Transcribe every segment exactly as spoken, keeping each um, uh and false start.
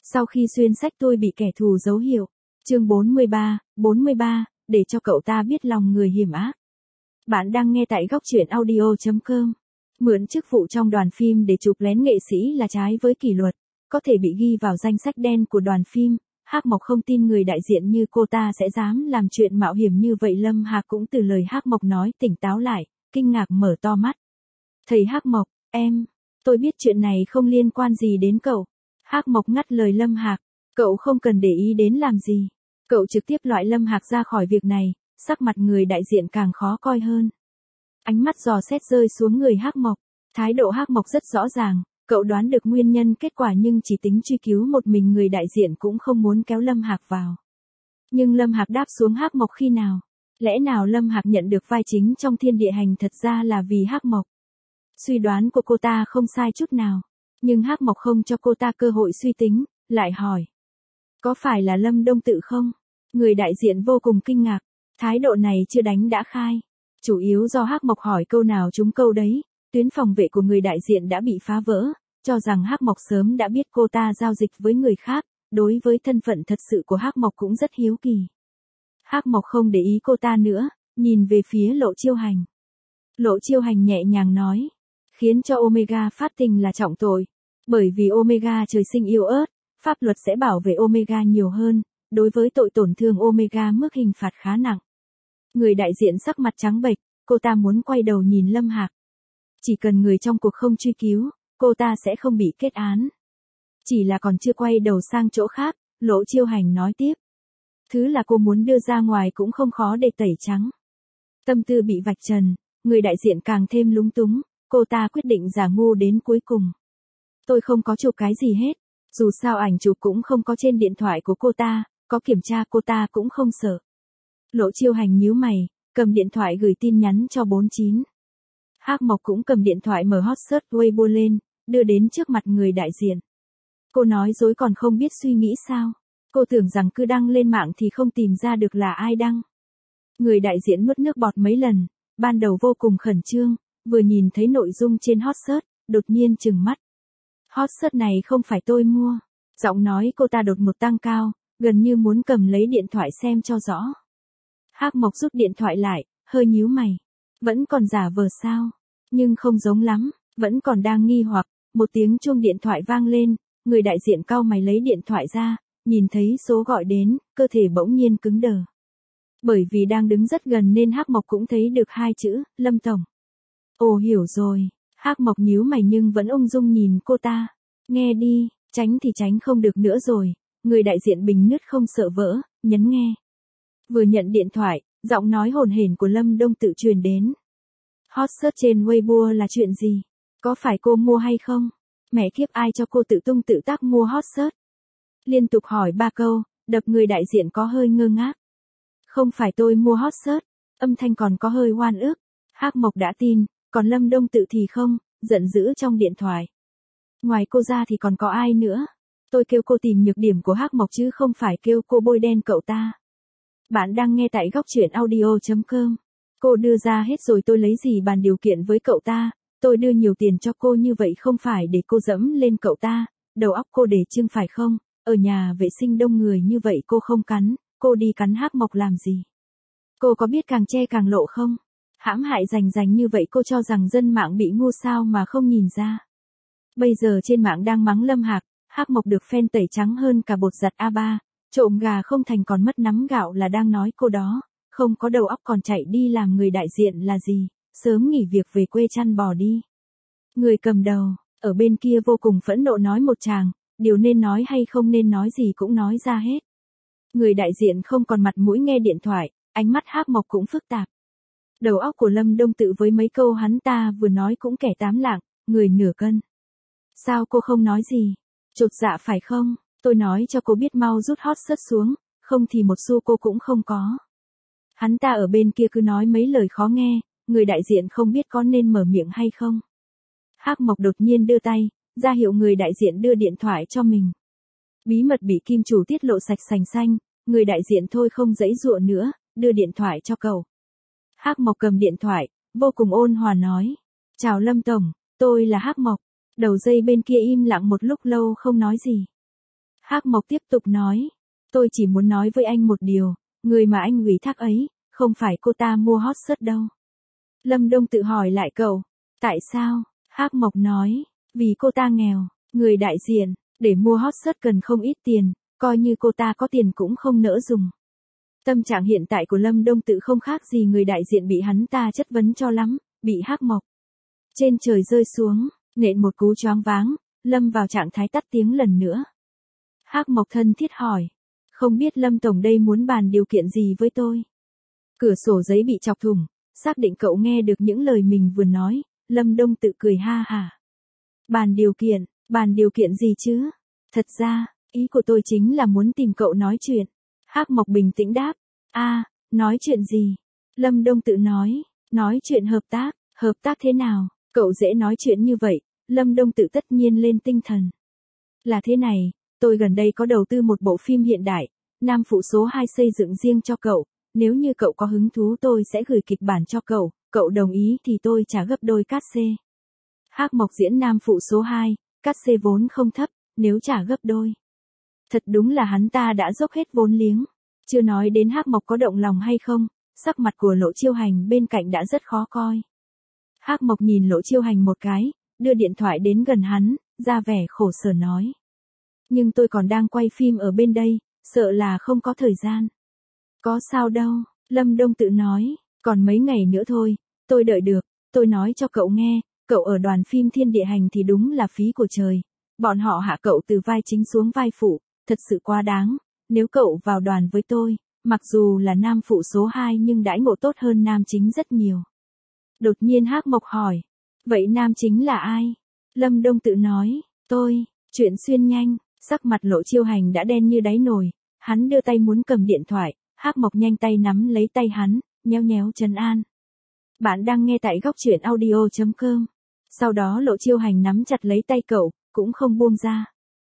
Sau khi xuyên sách tôi bị kẻ thù dấu hiệu. Chương bốn mươi ba, bốn mươi ba, để cho cậu ta biết lòng người hiểm ác. Bạn đang nghe tại góc truyện audio chấm com. Mượn chức vụ trong đoàn phim để chụp lén nghệ sĩ là trái với kỷ luật, có thể bị ghi vào danh sách đen của đoàn phim. Hắc Mộc không tin người đại diện như cô ta sẽ dám làm chuyện mạo hiểm như vậy. Lâm Hạc cũng từ lời Hắc Mộc nói tỉnh táo lại, kinh ngạc mở to mắt. Thầy Hắc Mộc, em, tôi biết chuyện này không liên quan gì đến cậu. Hắc Mộc ngắt lời Lâm Hạc, cậu không cần để ý đến làm gì. Cậu trực tiếp loại Lâm Hạc ra khỏi việc này, sắc mặt người đại diện càng khó coi hơn. Ánh mắt dò xét rơi xuống người Hắc Mộc, thái độ Hắc Mộc rất rõ ràng, cậu đoán được nguyên nhân kết quả nhưng chỉ tính truy cứu một mình người đại diện cũng không muốn kéo Lâm Hạc vào. Nhưng Lâm Hạc đáp xuống Hắc Mộc khi nào? Lẽ nào Lâm Hạc nhận được vai chính trong Thiên Địa Hành thật ra là vì Hắc Mộc? Suy đoán của cô ta không sai chút nào, nhưng Hắc Mộc không cho cô ta cơ hội suy tính, lại hỏi. Có phải là Lâm Đông Tự không? Người đại diện vô cùng kinh ngạc, thái độ này chưa đánh đã khai. Chủ yếu do Hắc Mộc hỏi câu nào trúng câu đấy, tuyến phòng vệ của người đại diện đã bị phá vỡ, cho rằng Hắc Mộc sớm đã biết cô ta giao dịch với người khác, đối với thân phận thật sự của Hắc Mộc cũng rất hiếu kỳ. Hắc Mộc không để ý cô ta nữa, nhìn về phía Lộ Chiêu Hành. Lộ Chiêu Hành nhẹ nhàng nói, khiến cho Omega phát tình là trọng tội, bởi vì Omega trời sinh yếu ớt, pháp luật sẽ bảo vệ Omega nhiều hơn, đối với tội tổn thương Omega mức hình phạt khá nặng. Người đại diện sắc mặt trắng bệch, cô ta muốn quay đầu nhìn Lâm Hạc. Chỉ cần người trong cuộc không truy cứu, cô ta sẽ không bị kết án. Chỉ là còn chưa quay đầu sang chỗ khác, Lộ Chiêu Hành nói tiếp. Thứ là cô muốn đưa ra ngoài cũng không khó để tẩy trắng. Tâm tư bị vạch trần, người đại diện càng thêm lúng túng, cô ta quyết định giả ngu đến cuối cùng. Tôi không có chụp cái gì hết, dù sao ảnh chụp cũng không có trên điện thoại của cô ta, có kiểm tra cô ta cũng không sợ. Lộ Chiêu Hành nhíu mày, cầm điện thoại gửi tin nhắn cho bốn chín. Hắc Mộc cũng cầm điện thoại mở hot search Weibo lên, đưa đến trước mặt người đại diện. Cô nói dối còn không biết suy nghĩ sao? Cô tưởng rằng cứ đăng lên mạng thì không tìm ra được là ai đăng. Người đại diện nuốt nước bọt mấy lần, ban đầu vô cùng khẩn trương, vừa nhìn thấy nội dung trên hot search, đột nhiên trừng mắt. Hot search này không phải tôi mua. Giọng nói cô ta đột ngột tăng cao, gần như muốn cầm lấy điện thoại xem cho rõ. Hắc Mộc rút điện thoại lại, hơi nhíu mày. Vẫn còn giả vờ sao? Nhưng không giống lắm, vẫn còn đang nghi hoặc, một tiếng chuông điện thoại vang lên, người đại diện cau mày lấy điện thoại ra, nhìn thấy số gọi đến, cơ thể bỗng nhiên cứng đờ. Bởi vì đang đứng rất gần nên Hắc Mộc cũng thấy được hai chữ, Lâm Tổng. Ồ hiểu rồi, Hắc Mộc nhíu mày nhưng vẫn ung dung nhìn cô ta. Nghe đi, tránh thì tránh không được nữa rồi, người đại diện bình nứt không sợ vỡ, nhấn nghe. Vừa nhận điện thoại, giọng nói hồn hển của Lâm Đông Tự truyền đến. Hot search trên Weibo là chuyện gì? Có phải cô mua hay không? Mẹ kiếp ai cho cô tự tung tự tác mua hot search? Liên tục hỏi ba câu, đập người đại diện có hơi ngơ ngác. Không phải tôi mua hot search, âm thanh còn có hơi oan ức. Hắc Mộc đã tin, còn Lâm Đông Tự thì không, giận dữ trong điện thoại. Ngoài cô ra thì còn có ai nữa? Tôi kêu cô tìm nhược điểm của Hắc Mộc chứ không phải kêu cô bôi đen cậu ta. Bạn đang nghe tại góc truyện audio chấm com. Cô đưa ra hết rồi tôi lấy gì bàn điều kiện với cậu ta, tôi đưa nhiều tiền cho cô như vậy không phải để cô dẫm lên cậu ta, đầu óc cô để chưng phải không, ở nhà vệ sinh đông người như vậy cô không cắn, cô đi cắn Hắc Mộc làm gì? Cô có biết càng che càng lộ không? Hãm hại rành rành như vậy cô cho rằng dân mạng bị ngu sao mà không nhìn ra. Bây giờ trên mạng đang mắng Lâm Hạc, Hắc Mộc được fan tẩy trắng hơn cả bột giặt a ba, trộm gà không thành còn mất nắm gạo là đang nói cô đó, không có đầu óc còn chạy đi làm người đại diện là gì, sớm nghỉ việc về quê chăn bò đi. Người cầm đầu, ở bên kia vô cùng phẫn nộ nói một tràng, điều nên nói hay không nên nói gì cũng nói ra hết. Người đại diện không còn mặt mũi nghe điện thoại, ánh mắt Hắc Mộc cũng phức tạp. Đầu óc của Lâm Đông Tự với mấy câu hắn ta vừa nói cũng kẻ tám lạng, người nửa cân. Sao cô không nói gì? Chột dạ phải không? Tôi nói cho cô biết mau rút hot search xuống, không thì một xu cô cũng không có. Hắn ta ở bên kia cứ nói mấy lời khó nghe, người đại diện không biết có nên mở miệng hay không. Hắc Mộc đột nhiên đưa tay, ra hiệu người đại diện đưa điện thoại cho mình. Bí mật bị kim chủ tiết lộ sạch sành xanh, người đại diện thôi không giãy giụa nữa, đưa điện thoại cho cậu. Hắc Mộc cầm điện thoại, vô cùng ôn hòa nói. Chào Lâm Tổng, tôi là Hắc Mộc. Đầu dây bên kia im lặng một lúc lâu không nói gì. Hắc Mộc tiếp tục nói. Tôi chỉ muốn nói với anh một điều, người mà anh ủy thác ấy, không phải cô ta mua hot search đâu. Lâm Đông tự hỏi lại cậu. Tại sao? Hắc Mộc nói. Vì cô ta nghèo, người đại diện, để mua hot search cần không ít tiền, coi như cô ta có tiền cũng không nỡ dùng. Tâm trạng hiện tại của Lâm Đông Tự không khác gì người đại diện bị hắn ta chất vấn cho lắm, bị Hắc Mộc trên trời rơi xuống, nện một cú choáng váng, lâm vào trạng thái tắt tiếng lần nữa. Hắc Mộc thân thiết hỏi, không biết Lâm Tổng đây muốn bàn điều kiện gì với tôi? Cửa sổ giấy bị chọc thủng, xác định cậu nghe được những lời mình vừa nói, Lâm Đông Tự cười ha hả. Bàn điều kiện, bàn điều kiện gì chứ? Thật ra, ý của tôi chính là muốn tìm cậu nói chuyện. Hắc Mộc bình tĩnh đáp. A, à, nói chuyện gì? Lâm Đông Tự nói, nói chuyện hợp tác, hợp tác thế nào? Cậu dễ nói chuyện như vậy, Lâm Đông Tự tất nhiên lên tinh thần. Là thế này, tôi gần đây có đầu tư một bộ phim hiện đại, Nam Phụ số hai xây dựng riêng cho cậu, nếu như cậu có hứng thú tôi sẽ gửi kịch bản cho cậu, cậu đồng ý thì tôi trả gấp đôi cát xê. Hắc Mộc diễn Nam Phụ số hai, cát xê vốn không thấp, nếu trả gấp đôi. Thật đúng là hắn ta đã dốc hết vốn liếng. Chưa nói đến Hắc Mộc có động lòng hay không, sắc mặt của Lộ Chiêu Hành bên cạnh đã rất khó coi. Hắc Mộc nhìn Lộ Chiêu Hành một cái, đưa điện thoại đến gần hắn, ra vẻ khổ sở nói. Nhưng tôi còn đang quay phim ở bên đây, sợ là không có thời gian. Có sao đâu, Lâm Đông Tự nói, còn mấy ngày nữa thôi, tôi đợi được, tôi nói cho cậu nghe, cậu ở đoàn phim Thiên Địa Hành thì đúng là phí của trời. Bọn họ hạ cậu từ vai chính xuống vai phụ, thật sự quá đáng. Nếu cậu vào đoàn với tôi, mặc dù là nam phụ số hai nhưng đãi ngộ tốt hơn nam chính rất nhiều. Đột nhiên Hắc Mộc hỏi, vậy nam chính là ai? Lâm Đông Tự nói, tôi, chuyện xuyên nhanh, sắc mặt Lộ Chiêu Hành đã đen như đáy nồi, hắn đưa tay muốn cầm điện thoại, Hắc Mộc nhanh tay nắm lấy tay hắn, nhéo nhéo trấn an. Bạn đang nghe tại góc truyện audio chấm com. Sau đó Lộ Chiêu Hành nắm chặt lấy tay cậu, cũng không buông ra.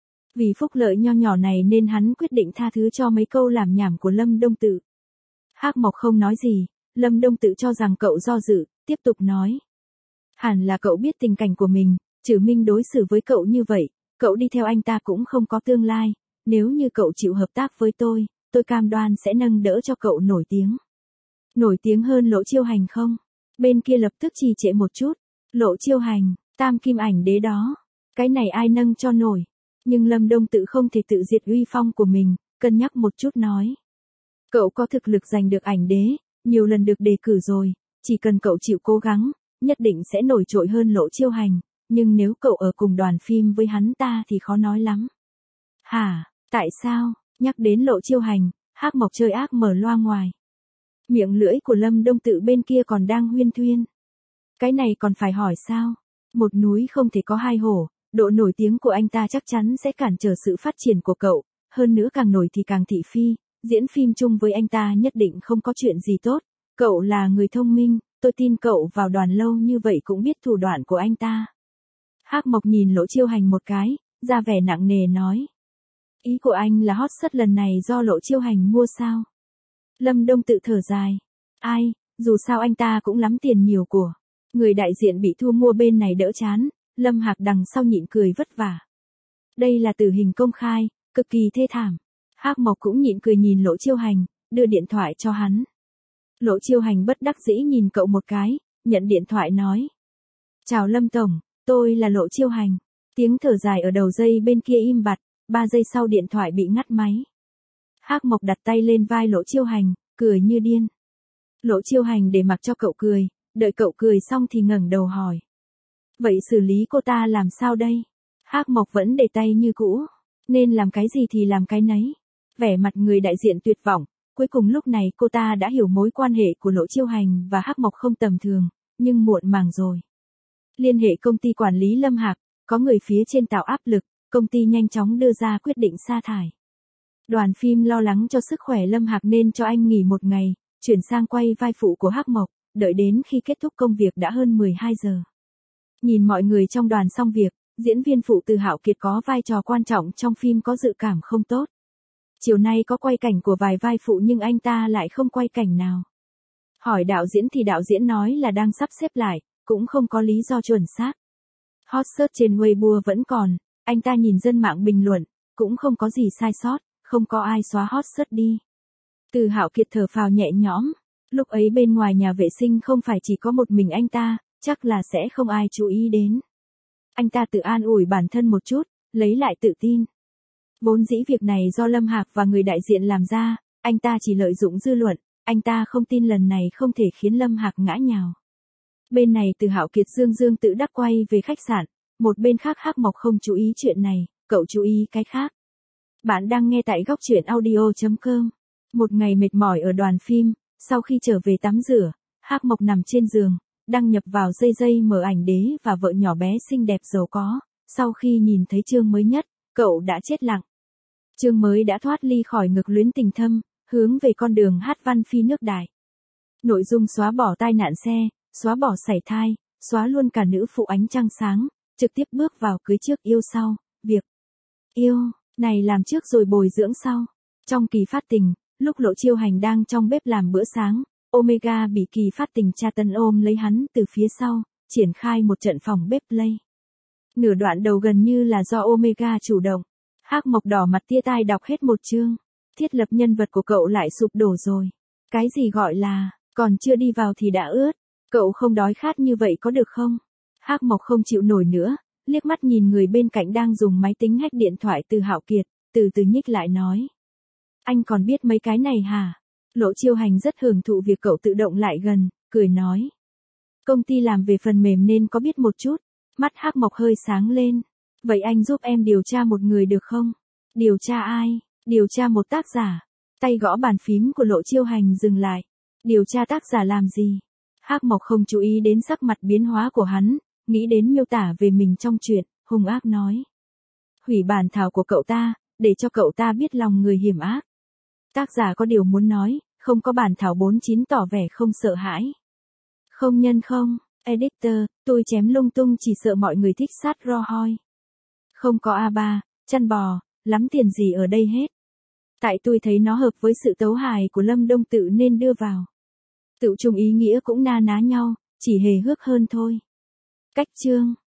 Vì phúc lợi nho nhỏ này nên hắn quyết định tha thứ cho mấy câu làm nhảm của Lâm Đông Tự. Hắc Mộc không nói gì, Lâm Đông Tự cho rằng cậu do dự, tiếp tục nói. Hẳn là cậu biết tình cảnh của mình, Trử Minh đối xử với cậu như vậy, cậu đi theo anh ta cũng không có tương lai, nếu như cậu chịu hợp tác với tôi, tôi cam đoan sẽ nâng đỡ cho cậu nổi tiếng. Nổi tiếng hơn Lộ Chiêu Hành không? Bên kia lập tức trì trệ một chút, Lộ Chiêu Hành, tam kim ảnh đế đó, cái này ai nâng cho nổi. Nhưng Lâm Đông Tự không thể tự diệt uy phong của mình, cân nhắc một chút nói. Cậu có thực lực giành được ảnh đế, nhiều lần được đề cử rồi, chỉ cần cậu chịu cố gắng, nhất định sẽ nổi trội hơn Lộ Chiêu Hành, nhưng nếu cậu ở cùng đoàn phim với hắn ta thì khó nói lắm. Hả, tại sao? Nhắc đến Lộ Chiêu Hành, Hắc Mộc chơi ác mở loa ngoài. Miệng lưỡi của Lâm Đông Tự bên kia còn đang huyên thuyên. Cái này còn phải hỏi sao? Một núi không thể có hai hổ. Độ nổi tiếng của anh ta chắc chắn sẽ cản trở sự phát triển của cậu, hơn nữa càng nổi thì càng thị phi, diễn phim chung với anh ta nhất định không có chuyện gì tốt. Cậu là người thông minh, tôi tin cậu vào đoàn lâu như vậy cũng biết thủ đoạn của anh ta. Hắc Mộc nhìn Lộ Chiêu Hành một cái, ra vẻ nặng nề nói. Ý của anh là hot search lần này do Lộ Chiêu Hành mua sao? Lâm Đông Tự thở dài. Ai, dù sao anh ta cũng lắm tiền nhiều của. Người đại diện bị thu mua bên này đỡ chán. Lâm Hạc đằng sau nhịn cười vất vả. Đây là tử hình công khai, cực kỳ thê thảm. Hắc Mộc cũng nhịn cười nhìn Lộ Chiêu Hành, đưa điện thoại cho hắn. Lộ Chiêu Hành bất đắc dĩ nhìn cậu một cái, nhận điện thoại nói. Chào Lâm Tổng, tôi là Lộ Chiêu Hành. Tiếng thở dài ở đầu dây bên kia im bặt, ba giây sau điện thoại bị ngắt máy. Hắc Mộc đặt tay lên vai Lộ Chiêu Hành, cười như điên. Lộ Chiêu Hành để mặc cho cậu cười, đợi cậu cười xong thì ngẩng đầu hỏi. Vậy xử lý cô ta làm sao đây? Hắc Mộc vẫn để tay như cũ. Nên làm cái gì thì làm cái nấy. Vẻ mặt người đại diện tuyệt vọng. Cuối cùng lúc này cô ta đã hiểu mối quan hệ của Lộ Chiêu Hành và Hắc Mộc không tầm thường. Nhưng muộn màng rồi. Liên hệ công ty quản lý Lâm Hạc. Có người phía trên tạo áp lực. Công ty nhanh chóng đưa ra quyết định sa thải. Đoàn phim lo lắng cho sức khỏe Lâm Hạc nên cho anh nghỉ một ngày. Chuyển sang quay vai phụ của Hắc Mộc. Đợi đến khi kết thúc công việc đã hơn mười hai giờ. Nhìn mọi người trong đoàn xong việc, diễn viên phụ Từ Hạo Kiệt có vai trò quan trọng trong phim có dự cảm không tốt. Chiều nay có quay cảnh của vài vai phụ nhưng anh ta lại không quay cảnh nào. Hỏi đạo diễn thì đạo diễn nói là đang sắp xếp lại, cũng không có lý do chuẩn xác. Hot search trên Weibo vẫn còn, anh ta nhìn dân mạng bình luận, cũng không có gì sai sót, không có ai xóa hot search đi. Từ Hạo Kiệt thở phào nhẹ nhõm, lúc ấy bên ngoài nhà vệ sinh không phải chỉ có một mình anh ta, chắc là sẽ không ai chú ý đến. Anh ta tự an ủi bản thân một chút, lấy lại tự tin. Vốn dĩ việc này do Lâm Hạc và người đại diện làm ra, anh ta chỉ lợi dụng dư luận, anh ta không tin lần này không thể khiến Lâm Hạc ngã nhào. Bên này Từ Hạo Kiệt dương dương tự đắc quay về khách sạn, một bên khác Hắc Mộc không chú ý chuyện này, cậu chú ý cái khác. Bạn đang nghe tại góc truyện audio chấm com. Một ngày mệt mỏi ở đoàn phim, sau khi trở về tắm rửa, Hắc Mộc nằm trên giường, đăng nhập vào dây dây mở ảnh đế và vợ nhỏ bé xinh đẹp giàu có. Sau khi nhìn thấy chương mới nhất, cậu đã chết lặng. Chương mới đã thoát ly khỏi ngực luyến tình thâm, hướng về con đường hát văn phi nước đại. Nội dung xóa bỏ tai nạn xe, xóa bỏ sảy thai, xóa luôn cả nữ phụ ánh trăng sáng, trực tiếp bước vào cưới trước yêu sau, việc yêu này làm trước rồi bồi dưỡng sau. Trong Kỳ Phát Tình, lúc Lộ Chiêu Hành đang trong bếp làm bữa sáng, Omega bị Kỳ Phát Tình tra tấn ôm lấy hắn từ phía sau, triển khai một trận phòng bếp play. Nửa đoạn đầu gần như là do Omega chủ động. Hắc Mộc đỏ mặt tia tai đọc hết một chương. Thiết lập nhân vật của cậu lại sụp đổ rồi. Cái gì gọi là, còn chưa đi vào thì đã ướt. Cậu không đói khát như vậy có được không? Hắc Mộc không chịu nổi nữa, liếc mắt nhìn người bên cạnh đang dùng máy tính hack điện thoại Từ Hạo Kiệt, từ từ nhích lại nói. Anh còn biết mấy cái này hả? Lộ Chiêu Hành rất hưởng thụ việc cậu tự động lại gần, cười nói. Công ty làm về phần mềm nên có biết một chút. Mắt Hắc Mộc hơi sáng lên. Vậy anh giúp em điều tra một người được không? Điều tra ai? Điều tra một tác giả. Tay gõ bàn phím của Lộ Chiêu Hành dừng lại. Điều tra tác giả làm gì? Hắc Mộc không chú ý đến sắc mặt biến hóa của hắn, nghĩ đến miêu tả về mình trong truyện, hung ác nói. Hủy bản thảo của cậu ta, để cho cậu ta biết lòng người hiểm ác. Tác giả có điều muốn nói, không có bản thảo bốn chín tỏ vẻ không sợ hãi. Không nhân không, editor, tôi chém lung tung chỉ sợ mọi người thích sát ro hoi. Không có a ba, chăn bò, lắm tiền gì ở đây hết. Tại tôi thấy nó hợp với sự tấu hài của Lâm Đông Tự nên đưa vào. Tự chung ý nghĩa cũng na ná nhau, chỉ hề hước hơn thôi. Cách chương